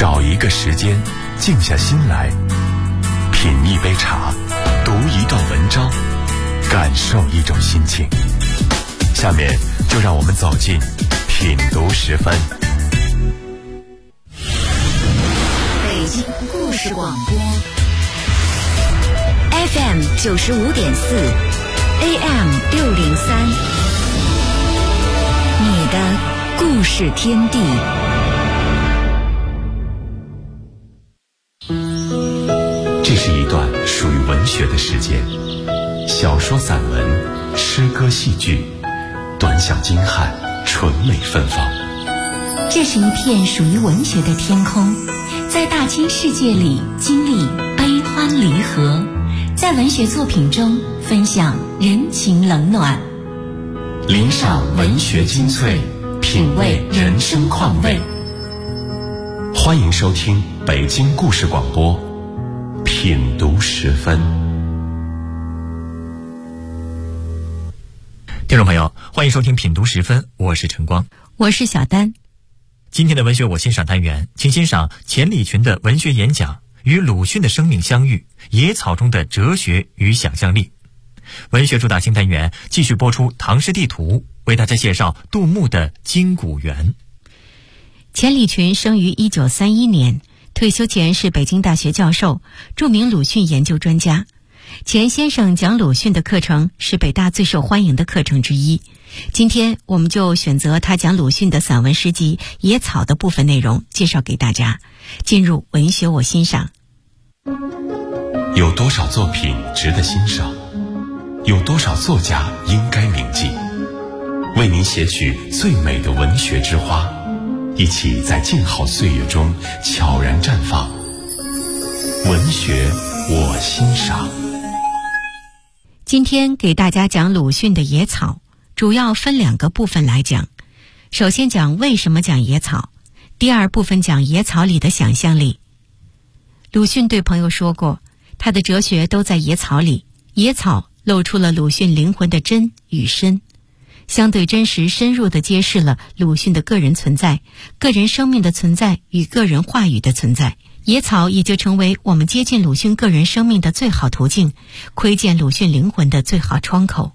找一个时间，静下心来，品一杯茶，读一段文章，感受一种心情。下面就让我们走进品读时分。 北京故事广播 FM 95.4 AM 603，你的故事天地。 这是一段属于文学的时间，小说、散文、诗歌、戏剧，短小精悍，纯美芬芳。 这是一片属于文学的天空，在大千世界里经历悲欢离合，在文学作品中分享人情冷暖， 领赏文学精粹，品味人生况味。欢迎收听北京故事广播品读时分。 听众朋友，欢迎收听品读时分，我是陈光， 我是小丹。 今天的文学我欣赏单元，请欣赏钱理群的文学演讲《与鲁迅的生命相遇：野草中的哲学与想象力》。文学主打新单元继续播出唐诗地图，为大家介绍杜牧的《金谷园》。 钱理群生于1931年，退休前是北京大学教授，著名鲁迅研究专家。钱先生讲鲁迅的课程是北大最受欢迎的课程之一。今天我们就选择他讲鲁迅的散文诗集《野草》的部分内容介绍给大家。进入文学我欣赏。 有多少作品值得欣赏？有多少作家应该铭记？为您写取最美的文学之花，一起在静好岁月中悄然绽放。文学我欣赏。 今天给大家讲鲁迅的《野草》，主要分2个部分来讲。首先讲为什么讲野草，第二部分讲野草里的想象力。鲁迅对朋友说过，他的哲学都在野草里，野草露出了鲁迅灵魂的真与深，相对真实深入地揭示了鲁迅的个人存在、个人生命的存在与个人话语的存在。野草也就成为我们接近鲁迅个人生命的最好途径，窥见鲁迅灵魂的最好窗口。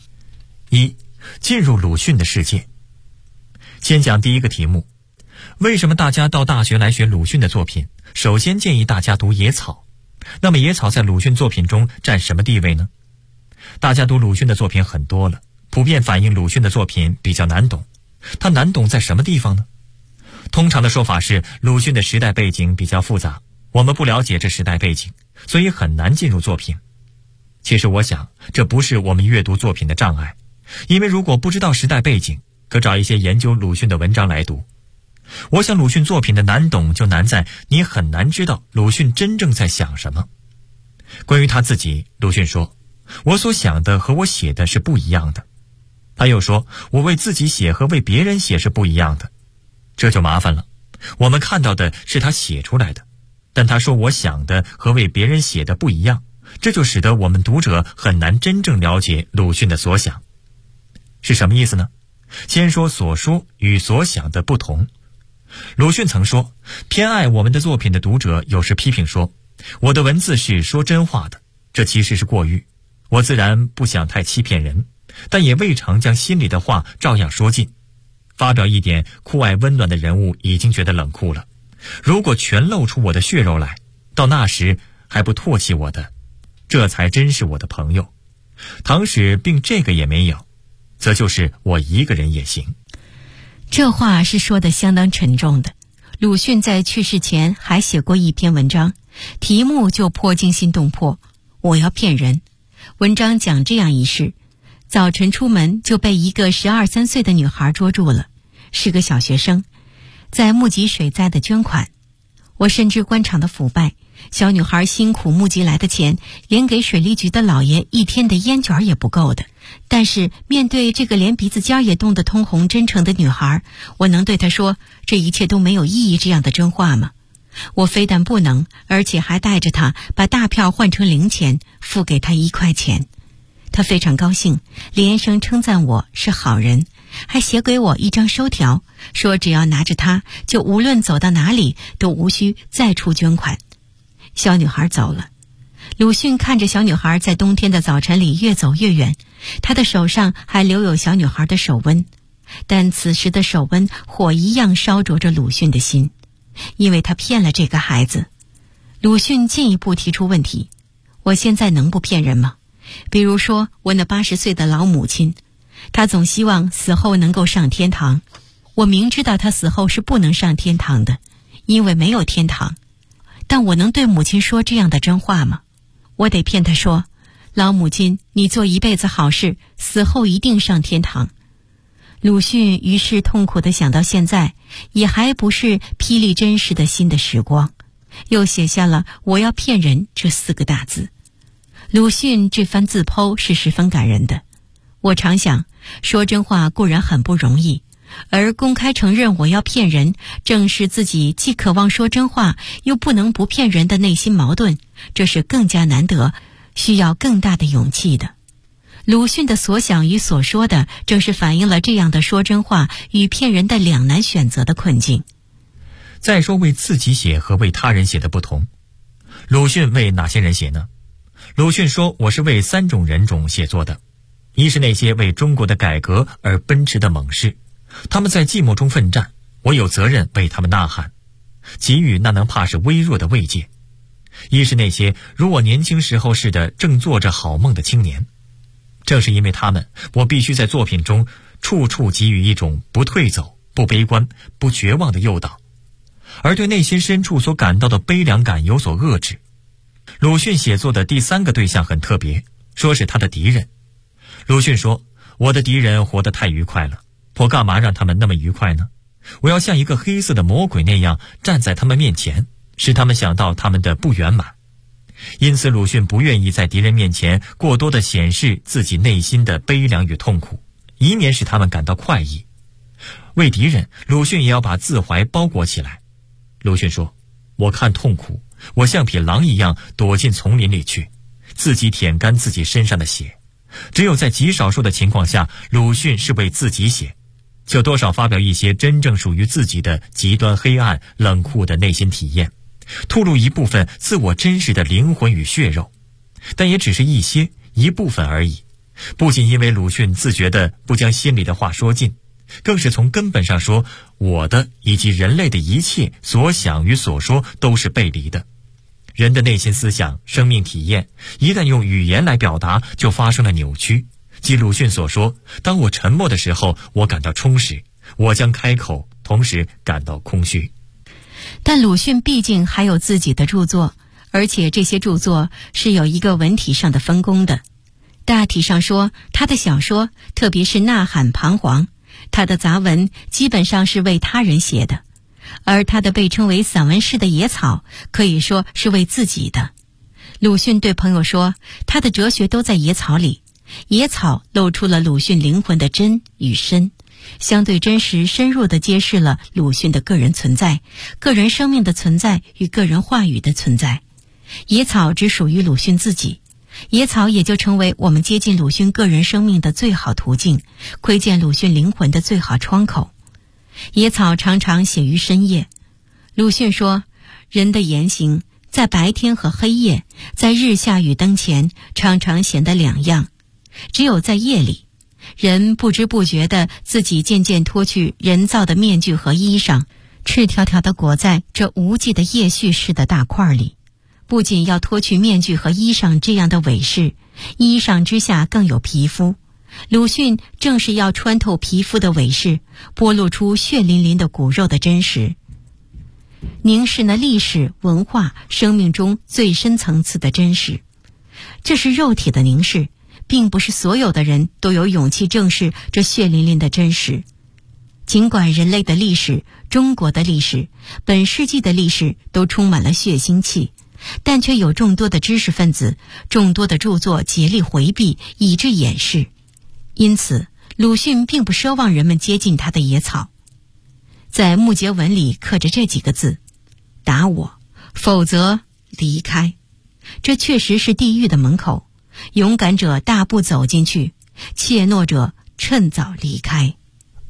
1. 进入鲁迅的世界。先讲第一个题目，为什么大家到大学来学鲁迅的作品？首先建议大家读《野草》。那么野草在鲁迅作品中占什么地位呢？大家读鲁迅的作品很多了，普遍反映鲁迅的作品比较难懂。它难懂在什么地方呢？通常的说法是鲁迅的时代背景比较复杂，我们不了解这时代背景，所以很难进入作品。其实我想，这不是我们阅读作品的障碍，因为如果不知道时代背景，可找一些研究鲁迅的文章来读。我想鲁迅作品的难懂就难在你很难知道鲁迅真正在想什么。关于他自己，鲁迅说，我所想的和我写的是不一样的。他又说，我为自己写和为别人写是不一样的。这就麻烦了，我们看到的是他写出来的，但他说我想的和为别人写的不一样，这就使得我们读者很难真正了解鲁迅的所想。是什么意思呢？先说所说与所想的不同。鲁迅曾说，偏爱我们的作品的读者有时批评说，我的文字是说真话的，这其实是过誉。我自然不想太欺骗人，但也未尝将心里的话照样说尽。发表一点酷爱温暖的人物已经觉得冷酷了，如果全露出我的血肉来，到那时还不唾弃我的，这才真是我的朋友。倘使并这个也没有，则就是我一个人也行。 这话是说得相当沉重的。鲁迅在去世前还写过一篇文章，题目就颇惊心动魄，我要骗人。文章讲这样一事，早晨出门就被一个12、13岁的女孩捉住了，是个小学生，在募集水灾的捐款。我深知官场的腐败，小女孩辛苦募集来的钱，连给水利局的老爷1天的烟卷也不够的。但是面对这个连鼻子尖也冻得通红真诚的女孩，我能对她说这一切都没有意义这样的真话吗？我非但不能，而且还带着她把大票换成零钱，付给她1块钱。她非常高兴，连声称赞我是好人，还写给我一张收条， 说只要拿着它，就无论走到哪里都无需再出捐款。小女孩走了，鲁迅看着小女孩在冬天的早晨里越走越远，他的手上还留有小女孩的手温，但此时的手温火一样烧灼着鲁迅的心，因为他骗了这个孩子。鲁迅进一步提出问题：我现在能不骗人吗？比如说我那80岁的老母亲，她总希望死后能够上天堂，我明知道她死后是不能上天堂的，因为没有天堂，但我能对母亲说这样的真话吗？我得骗她说，老母亲，你做一辈子好事，死后一定上天堂。鲁迅于是痛苦地想到现在，也还不是霹雳真实的新的时光，又写下了我要骗人这4个大字。鲁迅这番自剖是十分感人的。我常想，说真话固然很不容易，而公开承认我要骗人，正是自己既渴望说真话，又不能不骗人的内心矛盾，这是更加难得，需要更大的勇气的。鲁迅的所想与所说的，正是反映了这样的说真话与骗人的两难选择的困境。 再说为自己写和为他人写的不同，鲁迅为哪些人写呢？鲁迅说，我是为3种人种写作的。一是那些为中国的改革而奔驰的猛士，他们在寂寞中奋战，我有责任为他们呐喊，给予那能怕是微弱的慰藉。一是那些如我年轻时候似的正做着好梦的青年，正是因为他们，我必须在作品中处处给予一种不退走、不悲观、不绝望的诱导，而对内心深处所感到的悲凉感有所遏制。鲁迅写作的第3个对象很特别，说是他的敌人。鲁迅说，我的敌人活得太愉快了，我干嘛让他们那么愉快呢？我要像一个黑色的魔鬼那样站在他们面前，使他们想到他们的不圆满。因此鲁迅不愿意在敌人面前过多地显示自己内心的悲凉与痛苦，以免使他们感到快意。为敌人，鲁迅也要把自怀包裹起来。鲁迅说，我看痛苦，我像匹狼一样躲进丛林里去，自己舔干自己身上的血。只有在极少数的情况下，鲁迅是为自己写，就多少发表一些真正属于自己的极端黑暗冷酷的内心体验，吐露一部分自我真实的灵魂与血肉，但也只是一部分而已。不仅因为鲁迅自觉地不将心里的话说尽，更是从根本上说，我的以及人类的一切所想与所说都是背离的。人的内心思想、生命体验，一旦用语言来表达，就发生了扭曲。即鲁迅所说，当我沉默的时候，我感到充实；我将开口，同时感到空虚。 但鲁迅毕竟还有自己的著作，而且这些著作是有一个文体上的分工的。大体上说，他的小说，特别是《呐喊》《彷徨》，他的杂文基本上是为他人写的，而他的被称为散文诗的《野草》，可以说是为自己的。鲁迅对朋友说，他的哲学都在野草里，野草露出了鲁迅灵魂的真与深，相对真实深入地揭示了鲁迅的个人存在、个人生命的存在与个人话语的存在。野草只属于鲁迅自己，野草也就成为我们接近鲁迅个人生命的最好途径，窥见鲁迅灵魂的最好窗口。野草常常写于深夜。鲁迅说，人的言行在白天和黑夜，在日下与灯前，常常显得两样。只有在夜里，人不知不觉地自己渐渐脱去人造的面具和衣裳，赤条条地裹在这无际的夜絮似的大块里。不仅要脱去面具和衣裳这样的伪饰，衣裳之下更有皮肤。鲁迅正是要穿透皮肤的伪饰，剥露出血淋淋的骨肉的真实，凝视那历史、文化、生命中最深层次的真实。这是肉体的凝视，并不是所有的人都有勇气正视这血淋淋的真实。尽管人类的历史、中国的历史、本世纪的历史都充满了血腥气，但却有众多的知识分子、众多的著作竭力回避，以致掩饰。因此，鲁迅并不奢望人们接近他的野草。在木结文里刻着这几个字：打我，否则离开。这确实是地狱的门口，勇敢者大步走进去，怯懦者趁早离开。 2.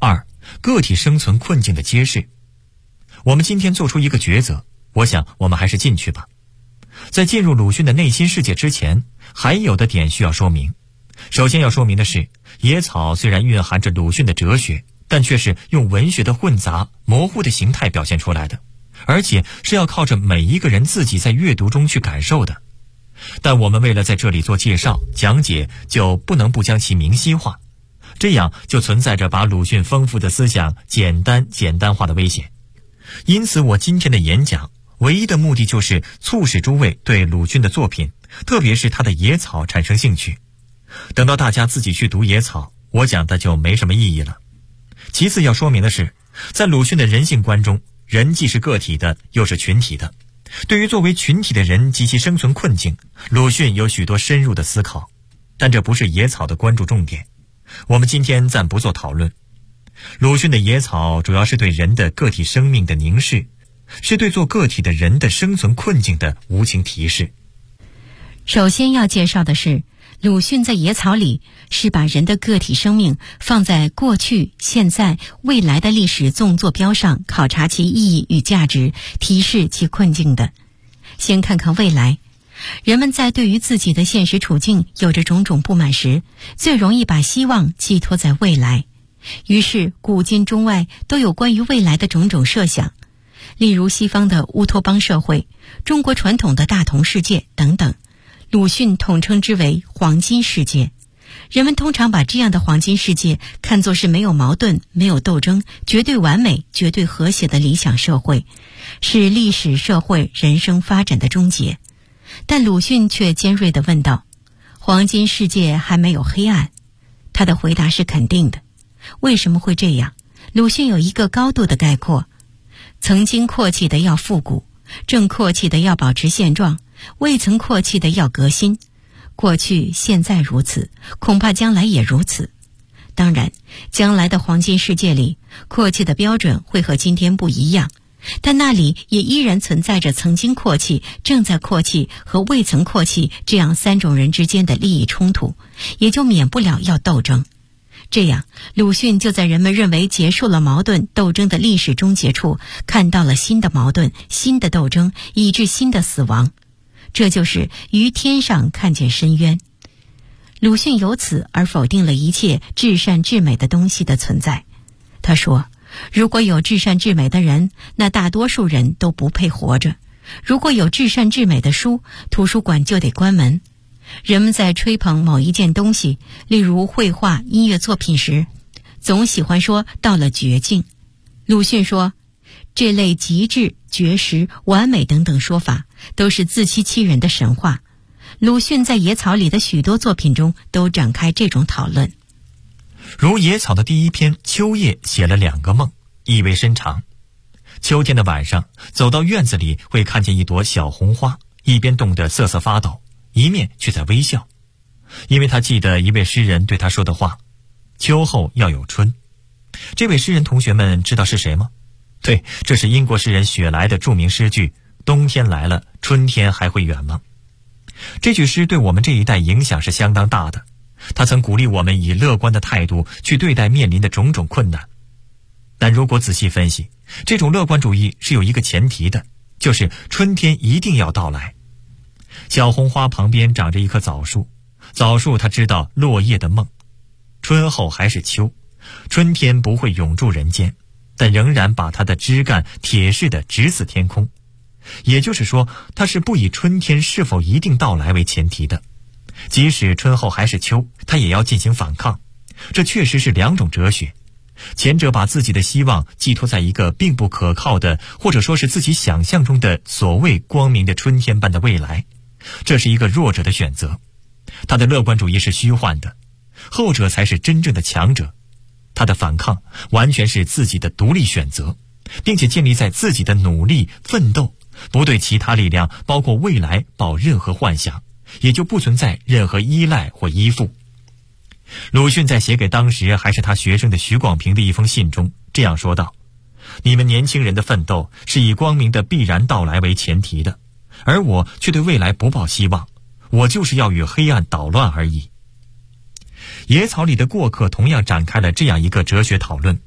个体生存困境的揭示。我们今天做出一个抉择，我想我们还是进去吧。在进入鲁迅的内心世界之前，还有的点需要说明。首先要说明的是，野草虽然蕴含着鲁迅的哲学，但却是用文学的混杂、模糊的形态表现出来的，而且是要靠着每一个人自己在阅读中去感受的。但我们为了在这里做介绍、讲解，就不能不将其明晰化，这样就存在着把鲁迅丰富的思想简单化的危险。因此我今天的演讲唯一的目的就是促使诸位对鲁迅的作品，特别是他的野草产生兴趣。等到大家自己去读野草，我讲的就没什么意义了。其次要说明的是，在鲁迅的人性观中，人既是个体的，又是群体的。对于作为群体的人及其生存困境，鲁迅有许多深入的思考，但这不是野草的关注重点，我们今天暂不做讨论。鲁迅的野草主要是对人的个体生命的凝视，是对做个体的人的生存困境的无情提示。 首先要介绍的是，鲁迅在野草里是把人的个体生命放在过去、现在、未来的历史纵坐标上，考察其意义与价值，提示其困境的。先看看未来，人们在对于自己的现实处境有着种种不满时，最容易把希望寄托在未来。于是古今中外都有关于未来的种种设想，例如西方的乌托邦社会、中国传统的大同世界等等，鲁迅统称之为黄金世界。人们通常把这样的黄金世界看作是没有矛盾、没有斗争、绝对完美、绝对和谐的理想社会，是历史社会人生发展的终结。但鲁迅却尖锐地问道，黄金世界还没有黑暗？他的回答是肯定的。为什么会这样？鲁迅有一个高度的概括：曾经阔气的要复古，正阔气的要保持现状，未曾阔气的要革新。过去现在如此，恐怕将来也如此。当然，将来的黄金世界里，阔气的标准会和今天不一样，但那里也依然存在着曾经阔气、正在阔气和未曾阔气这样三种人之间的利益冲突，也就免不了要斗争。这样，鲁迅就在人们认为结束了矛盾斗争的历史终结处，看到了新的矛盾、新的斗争，以致新的死亡。这就是于天上看见深渊。鲁迅由此而否定了一切至善至美的东西的存在。他说，如果有至善至美的人，那大多数人都不配活着；如果有至善至美的书，图书馆就得关门。人们在吹捧某一件东西，例如绘画、音乐作品时，总喜欢说到了绝境。鲁迅说，这类极致、绝实、完美等等说法，都是自欺欺人的神话。鲁迅在野草里的许多作品中都展开这种讨论。 如野草的第一篇《秋夜》写了2个梦，意味深长。秋天的晚上，走到院子里会看见一朵小红花，一边冻得瑟瑟发抖，一面却在微笑，因为他记得一位诗人对他说的话：秋后要有春。这位诗人同学们知道是谁吗？对，这是英国诗人雪莱的著名诗句：冬天来了，春天还会远吗？这句诗对我们这一代影响是相当大的，他曾鼓励我们以乐观的态度去对待面临的种种困难。但如果仔细分析，这种乐观主义是有一个前提的，就是春天一定要到来。小红花旁边长着一棵枣树，枣树它知道落叶的梦，春后还是秋，春天不会永驻人间，但仍然把它的枝干铁似的直刺天空。也就是说，它是不以春天是否一定到来为前提的，即使春后还是秋，它也要进行反抗。这确实是2种哲学，前者把自己的希望寄托在一个并不可靠的，或者说是自己想象中的所谓光明的春天般的未来，这是一个弱者的选择，他的乐观主义是虚幻的；后者才是真正的强者，他的反抗完全是自己的独立选择，并且建立在自己的努力奋斗，不对其他力量包括未来抱任何幻想，也就不存在任何依赖或依附。鲁迅在写给当时还是他学生的许广平的一封信中这样说道：你们年轻人的奋斗是以光明的必然到来为前提的，而我却对未来不抱希望，我就是要与黑暗捣乱而已。野草里的过客同样展开了这样一个哲学讨论：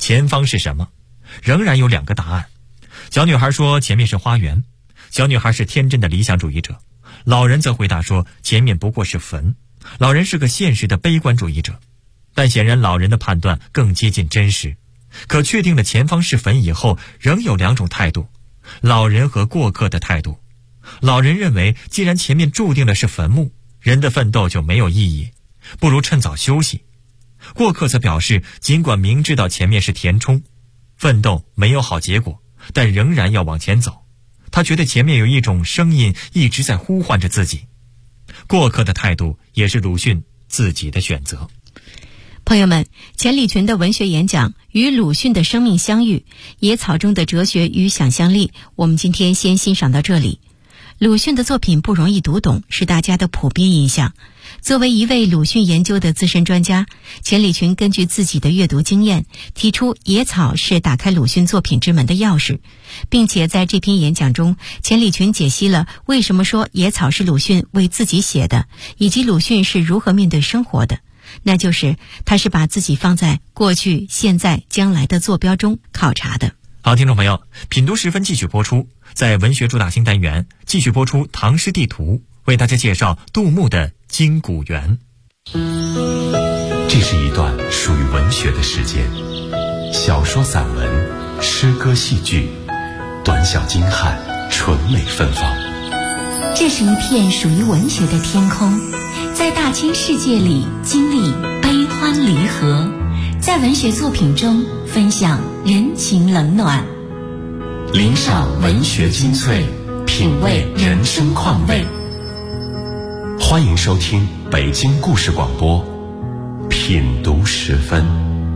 前方是什么？仍然有2个答案。小女孩说前面是花园，小女孩是天真的理想主义者，老人则回答说前面不过是坟，老人是个现实的悲观主义者。但显然老人的判断更接近真实。可确定了前方是坟以后，仍有2种态度，老人和过客的态度。老人认为既然前面注定了是坟墓，人的奋斗就没有意义，不如趁早休息。过客则表示尽管明知道前面是填充，奋斗没有好结果，但仍然要往前走。他觉得前面有一种声音一直在呼唤着自己。过客的态度也是鲁迅自己的选择。 朋友们，钱理群的文学演讲与鲁迅的生命相遇，野草中的哲学与想象力，我们今天先欣赏到这里。鲁迅的作品不容易读懂，是大家的普遍印象。作为一位鲁迅研究的资深专家，钱理群根据自己的阅读经验，提出野草是打开鲁迅作品之门的钥匙，并且在这篇演讲中，钱理群解析了为什么说野草是鲁迅为自己写的，以及鲁迅是如何面对生活的。那就是他是把自己放在过去、现在、将来的坐标中考察的。 好，听众朋友，品读10分继续播出，在文学主打新单元继续播出唐诗地图，为大家介绍杜牧的《金谷园》。 这是一段属于文学的时间，小说、散文、诗歌、戏剧，短小精悍，纯美芬芳。 这是一片属于文学的天空，在大千世界里经历悲欢离合，在文学作品中分享人情冷暖， 领赏文学精粹，品味人生况味。欢迎收听北京故事广播品读10分。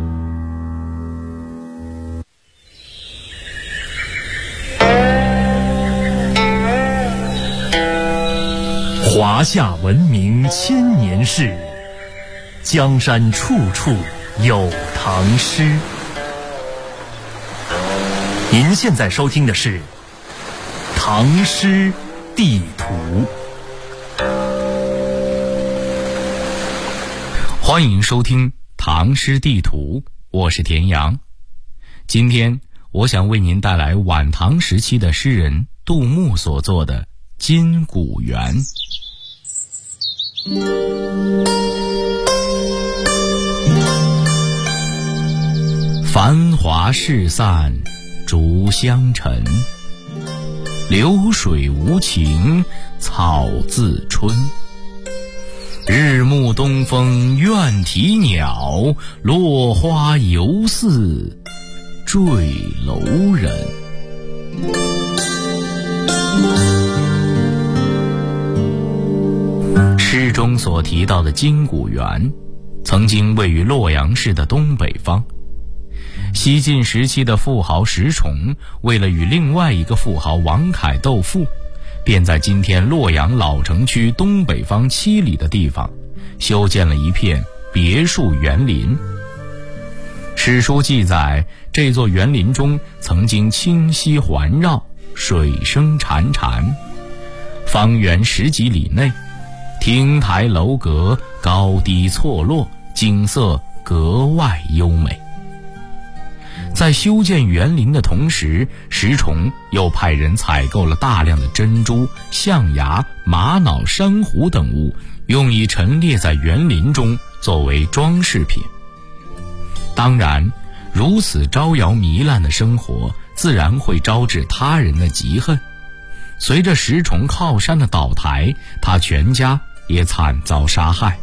华夏文明千年事，江山处处有唐诗。您现在收听的是《唐诗地图》。 欢迎收听《唐诗地图》，我是田阳。今天我想为您带来晚唐时期的诗人杜牧所作的《金谷园》。繁华事散竹香沉，流水无情草自春。日暮东风怨啼鸟，落花犹似坠楼人。诗中所提到的金谷园，曾经位于洛阳市的东北方。西晋时期的富豪石崇，为了与另外一个富豪王恺斗富，便在今天洛阳老城区东北方7里的地方，修建了一片别墅园林。史书记载，这座园林中曾经清溪环绕，水声潺潺，方圆10几里内，亭台楼阁高低错落，景色格外优美。在修建园林的同时，石崇又派人采购了大量的珍珠、象牙、玛瑙、珊瑚等物，用以陈列在园林中作为装饰品。当然，如此招摇糜烂的生活，自然会招致他人的嫉恨。随着石崇靠山的倒台，他全家也惨遭杀害。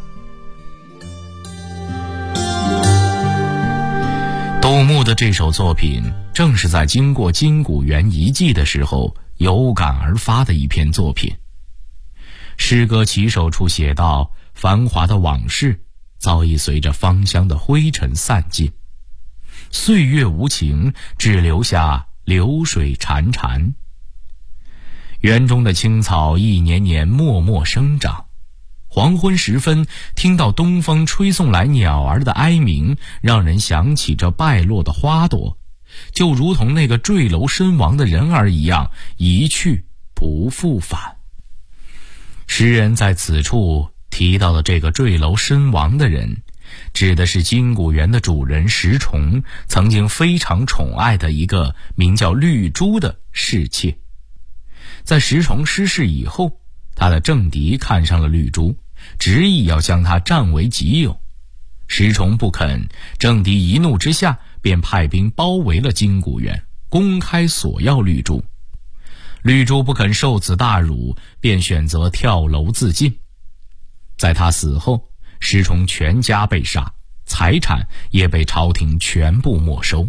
杜牧的这首作品，正是在经过金谷园遗迹的时候有感而发的一篇作品。诗歌起首处写道，繁华的往事早已随着芳香的灰尘散尽，岁月无情，只留下流水潺潺。园中的青草一年年默默生长，黄昏时分，听到东风吹送来鸟儿的哀鸣，让人想起这败落的花朵，就如同那个坠楼身亡的人儿一样，一去不复返。诗人在此处提到的这个坠楼身亡的人， 指的是金谷园的主人石崇曾经非常宠爱的一个名叫绿珠的侍妾。在石崇失势以后，他的政敌看上了绿珠，执意要将她占为己有。石崇不肯，政敌一怒之下便派兵包围了金谷园，公开索要绿珠。绿珠不肯受此大辱，便选择跳楼自尽。在他死后，石崇全家被杀，财产也被朝廷全部没收。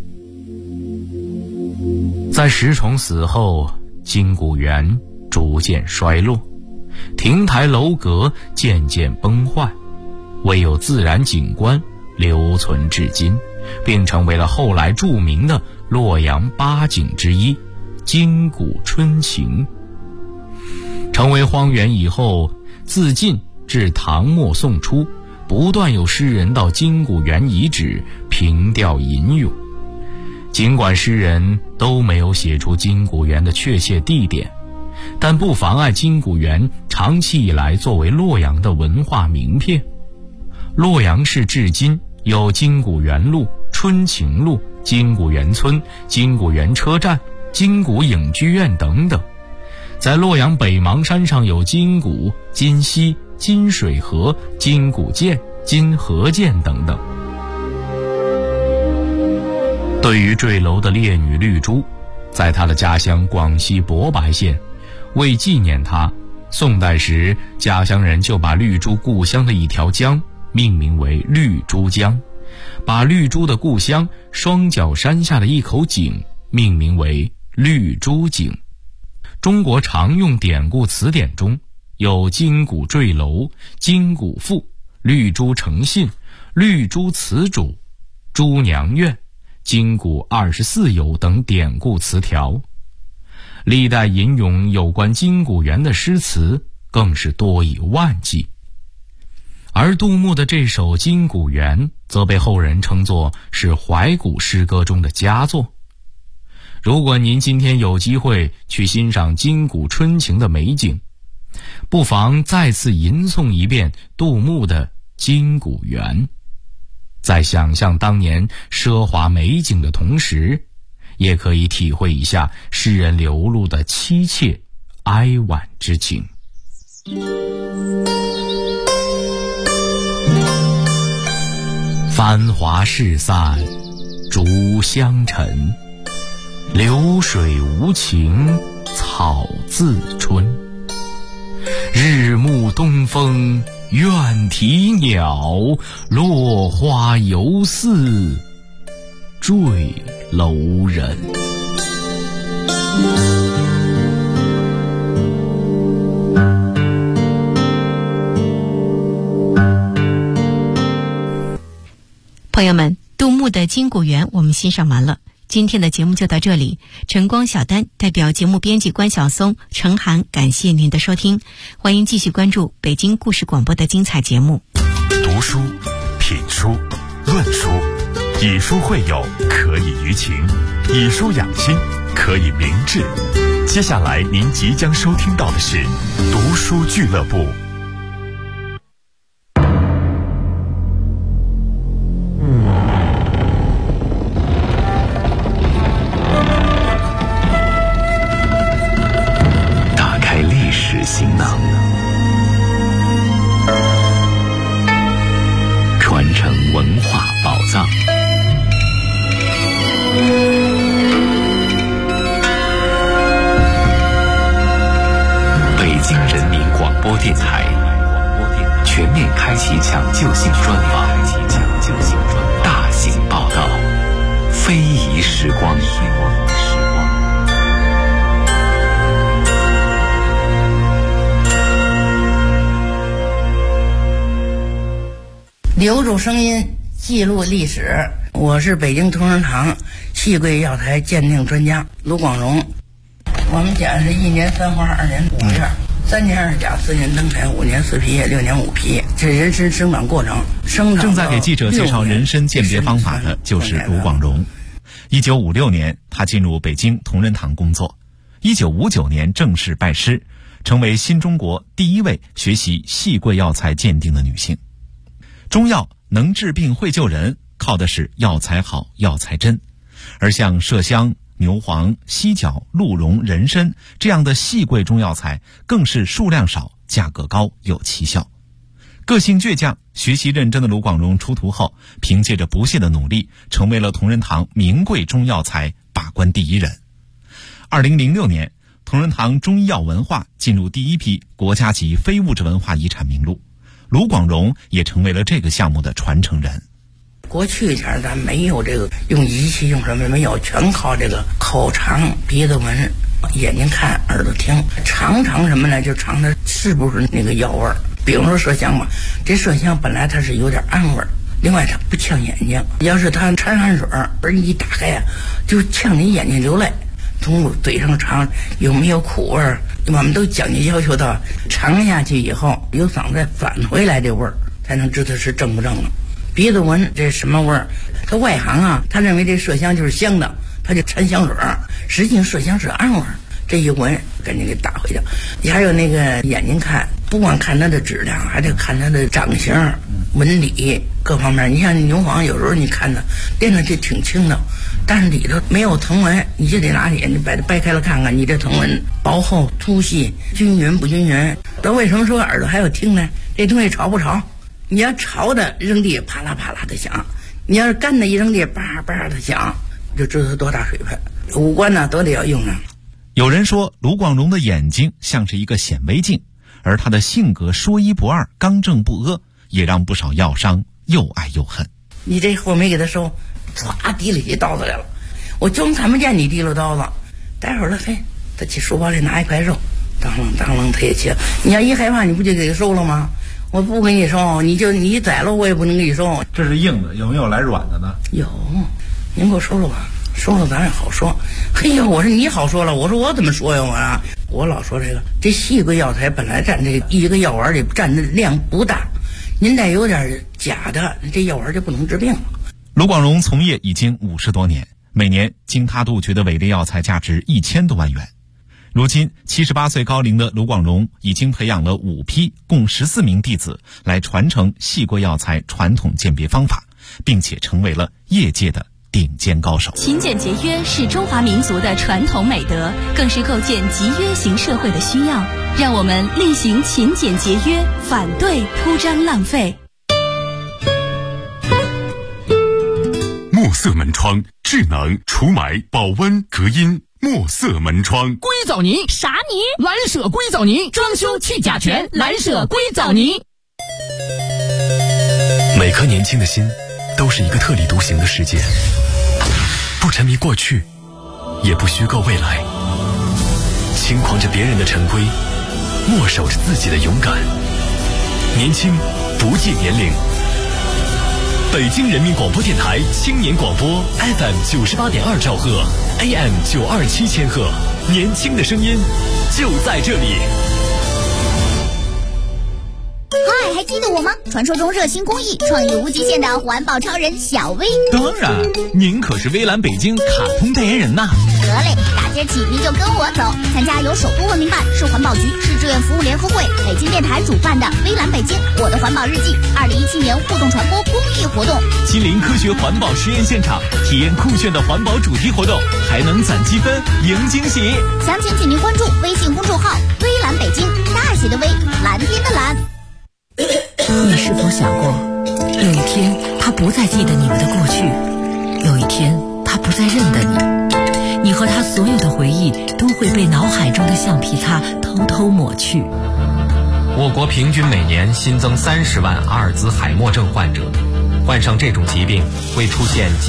在石崇死后，金谷园逐渐衰落，亭台楼阁渐渐崩坏，唯有自然景观留存至今，并成为了后来著名的洛阳八景之一金谷春情。成为荒原以后，自晋至唐末宋初，不断有诗人到金谷园遗址凭吊吟咏。尽管诗人都没有写出金谷园的确切地点，但不妨碍金谷园长期以来作为洛阳的文化名片。洛阳市至今有金谷园路、春情路、金谷园村、金谷园车站、金谷影剧院等等。在洛阳北邙山上有金谷、金溪、金水河、金谷涧、金河涧等等。对于坠楼的烈女绿珠，在她的家乡广西博白县，为纪念她，宋代时家乡人就把绿珠故乡的一条江命名为绿珠江，把绿珠的故乡双脚山下的一口井命名为绿珠井。中国常用典故词典中有金谷坠楼、金谷赋、绿珠成信、绿珠词主、朱娘怨、金谷24游等典故词条。历代吟咏有关金谷园的诗词更是多以万计。而杜牧的这首《金谷园》则被后人称作是怀古诗歌中的佳作。如果您今天有机会去欣赏金谷春情的美景，不妨再次吟诵一遍杜牧的《金谷园》，在想象当年奢华美景的同时，也可以体会一下诗人流露的凄切哀婉之情。繁华事散逐香尘，流水无情草自春。日暮东风怨啼鸟，落花犹似坠楼人。 朋友们，杜牧的《金谷园》我们欣赏完了。今天的节目就到这里，晨光小丹代表节目编辑关晓松、程涵，感谢您的收听，欢迎继续关注北京故事广播的精彩节目。 读书、品书、论书，以书会友，可以娱情；以书养心，可以明志。接下来您即将收听到的是读书俱乐部。行囊，传承文化宝藏。北京人民广播电台全面开启抢救性专访，大型报道，非遗时光。 留住声音，记录历史。我是北京同仁堂细桂药材鉴定专家卢广荣。我们家是1年3花2年5月，3年2甲4年登产5年4皮叶6年5皮叶，这人参生长过程。 正在给记者介绍人参鉴别方法的就是卢广荣。1956年，他进入北京同仁堂工作。1959年正式拜师，成为新中国第一位学习细桂药材鉴定的女性。中药能治病会救人，靠的是药材好、药材真。而像麝香、牛黄、犀角、鹿茸、人参这样的细贵中药材，更是数量少、价格高、有奇效。个性倔强、学习认真的卢广荣出徒后，凭借着不懈的努力，成为了同仁堂名贵中药材把关第一人。2006年，同仁堂中医药文化进入第一批国家级非物质文化遗产名录，卢广荣也成为了这个项目的传承人。 过去前咱没有这个用仪器用什么没有，全靠这个口尝、鼻子闻、眼睛看、耳朵听，尝什么呢？就尝它是不是那个药味儿。比如说麝香吧，这麝香本来它是有点暗味儿，另外它不呛眼睛，要是它掺汗水儿一打开呀，就呛你眼睛流泪。从嘴上尝有没有苦味儿，我们都讲究要求到尝下去以后有嗓子返回来这味儿，才能知道是正不正了。鼻子闻这什么味儿？他外行啊，他认为这麝香就是香的，他就掺香水儿，实际上麝香是暗味儿。这一闻赶紧给打回去。你还有那个眼睛看，不光看它的质量，还得看它的长形、纹理各方面。你像牛黄，有时候你看它练上去挺轻的，但是里头没有藤纹，你就得拿眼睛把它掰开了看看，你这藤纹薄厚、粗细、均匀不均匀。那为什么说耳朵还要听呢？这东西潮不潮？你要潮的扔地啪啦啪啦的响，你要是干的一扔地叭叭的响，就知道它多大水分。五官呢都得要用上。 有人说卢广荣的眼睛像是一个显微镜，而他的性格说一不二、刚正不阿，也让不少药商又爱又恨。 你这货没给他收，唰提了起刀子来了，我就看不见你提了刀子。待会儿了，嘿，他去书包里拿一块肉，当啷当啷他也切。你要一害怕，你不就给他收了吗？我不给你收，你宰了我也不能给你收。 这是硬的，有没有来软的呢？ 有，您给我收了吧。收了咱也好说。嘿呀，我说你好说了，我说我怎么说呀？我老说这细贵药材本来占这一个药丸里占的量不大，您再有点假的，这药丸就不能治病了。 卢广荣从业已经50多年，每年经他杜绝的伪劣药材价值1000多万元。如今78岁高龄的卢广荣已经培养了5批共14名弟子来传承细贵药材传统鉴别方法，并且成为了业界的顶尖高手。 勤俭节约是中华民族的传统美德，更是构建集约型社会的需要。让我们厉行勤俭节约，反对铺张浪费。 墨色门窗，智能除霾、保温、隔音。墨色门窗， 硅藻泥啥泥？ 蓝舍硅藻泥，装修去甲醛，蓝舍硅藻泥。 每颗年轻的心都是一个特立独行的世界，不沉迷过去，也不虚构未来，轻狂着别人的陈规，默守着自己的勇敢。年轻不计年龄。北京人民广播电台青年广播 FM 98.2兆赫 AM 927千赫，年轻的声音就在这里。 嗨，还记得我吗？传说中热心公益、创意无极限的环保超人小薇。 当然，您可是微蓝北京卡通代言人呐。 得嘞，大街起您就跟我走，参加由首都文明办、市环保局、市志愿服务联合会、北京电台主办的微蓝北京我的环保日记2017年互动传播公益活动， 亲临科学环保实验现场，体验酷炫的环保主题活动，还能攒积分赢惊喜。 详情请您关注微信公众号微蓝北京，大写的微，蓝天的蓝。 你是否想过，有一天他不再记得你们的过去，有一天他不再认得你，你和他所有的回忆都会被脑海中的橡皮擦偷偷抹去。 我国平均每年新增30万阿尔兹海默症患者，患上这种疾病会出现